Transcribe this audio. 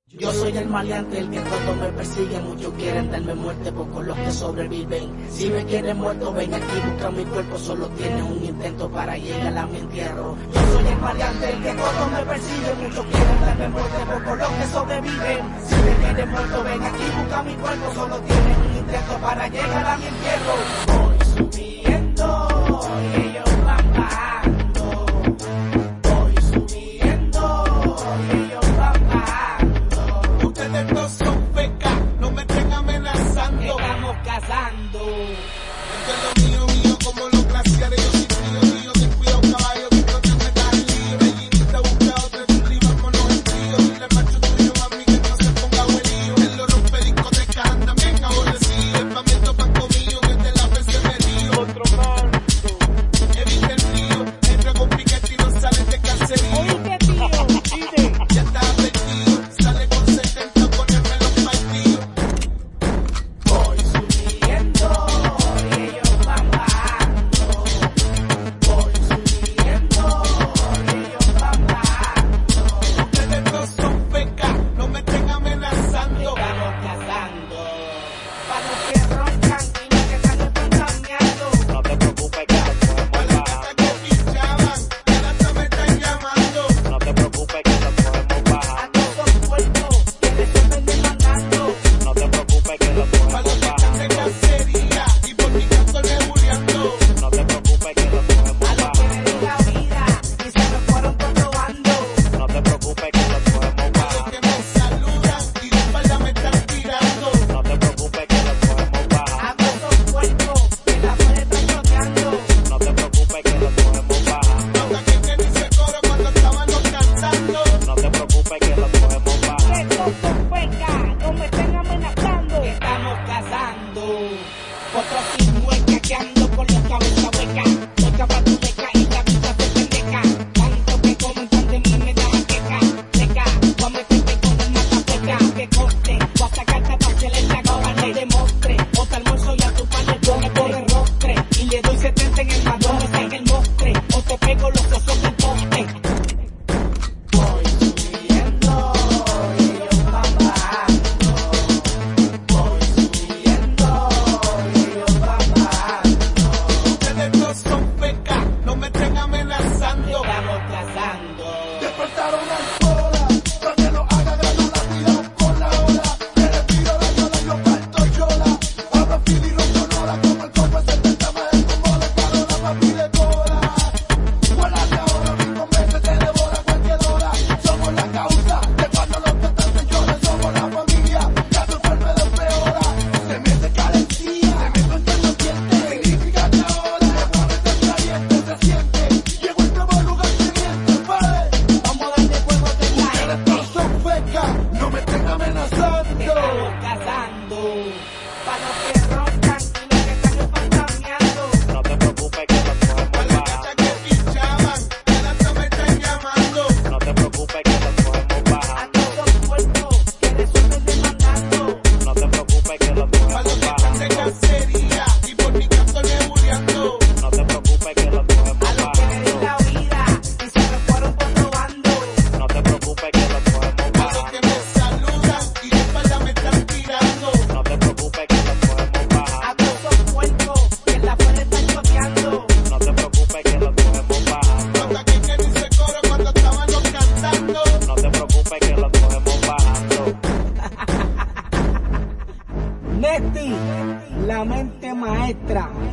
Yo soy el maleante, el que todo me persigue. Muchos quieren darme muerte, pocos los que sobreviven. Si me quieren muerto, ven aquí, busca mi cuerpo. Solo tienes un intento para llegar a mi entierro. Yo soy el maleante, el que todo me persigue. Muchos quieren darme muerte, pocos los que sobreviven. Si me quieren muerto, ven aquí, busca mi cuerpo. Solo tienes un intento para llegar a mi entierro. Voy subiendo y ellos van bajando. Voy subiendo y ellos van bajando. Ustedes no son fecas, no me estén amenazando. Estamos cazando. Esto es lo mío, mío, como los glaciares. Yo soy frío, descuidado caballo, que no te metas al lío. Gallinita busca otra, tú vámonos en trío. Dile macho tuyo, mami, que no se ponga huelío. En los rompediscotecas andan bien aborrecidos. El pamiento pan comido, que te la versión de río. Otro manto, evita el río. Entra con piquete y no sales de cacerío. Oíste, tío, dime. Ya está advertido, sale con 70 ponerme los partidos. Voy subiendo y ellos van bajando. Voy subiendo y ellos van bajando. Ustedes no son fecas, no me estén amenazando. Estamos cazando. Para los que roncan y los que están espontaneando. No te preocupes que lo podemos Para las bajar. casas que pichaban, que ahora hasta me están llamando. No te preocupes que lo podemos A bajar. todos puertos que me suben demandando. No te preocupes que lo Para podemos los que están de bajar. cacería y por mi canto nebuleando. No te preocupes que lo podemos A los que me bajar. den la vida y se me fueron por robando. No te preocupes que lo podemos Para los bajar. que me saludan y de espalda me están tirando. No te preocupes que lo podemos A bajar. todos puertos que la pared está choteando. No te preocupes que lo podemos bajar. Hasta que ni se coro cuando estábamos cantando. No te preocupes que lo podemos bajar. No me estén amenazando. Estamos cazando. Otros sin mueca que ando con los cabezas huecas. Los zapatulecas y la vida se pendeja. Tanto que comentan de mí me da queja. Seca, voy a meterte con el matapeca. Que corte, voy a sacarte pa' excelente ahora no demostre. O te almuerzo y a tu pan le pone por el rostre. Y le doy 70 en el madón, me saca el mostre. O te pego los osos del poste. Voy subiendo y ellos van bajando. Voy subiendo y ellos van bajando. Ustedes no son fecas, no me estén amenazando. Estamos cazando. Despertaron al hora, para que no haga granularidad con la ola. Me respiro la yola, yo parto yola. Abro fila y rompo nora, como el cuerpo se tentaba el combo de paro, la papi de cola. Vuela de ahora, mi convence te devora cualquier hora. Somos la causa de cuando los petantes lloran, somos la familia, que a tu enfermedad empeora. Se mete carecía, se mete entre los dientes. Significa que ahora le pones el caliente, se siente. Llegó el nuevo lugar teniente, vale. Vamos a darle fuego a esta Ustedes gente. no son fecas, no me estén amenazando. Estamos cazando. Para los que roncan y los que están espontaneando. No te preocupes que lo podemos Para las bajar. cachas que pichaban, que ahora hasta me están llamando. No te preocupes que lo podemos A bajar. todos puertos que me suben demandando. No te preocupes que lo Para los podemos que están de bajar. cacería y por mi canto nebuleando. No te preocupes que lo podemos A los que me den bajar. la vida y se me fueron por robando. No te preocupes que lo podemos Para los bajar. que me saludan y de espalda me están tirando. No te preocupes que lo podemos A bajar. todos puertos que la pared está choteando. No te preocupes que lo podemos bajar. Hasta que ni se coro cuando estábamos cantando. No te preocupes que lo podemos bajando. Nesti, la mente maestra.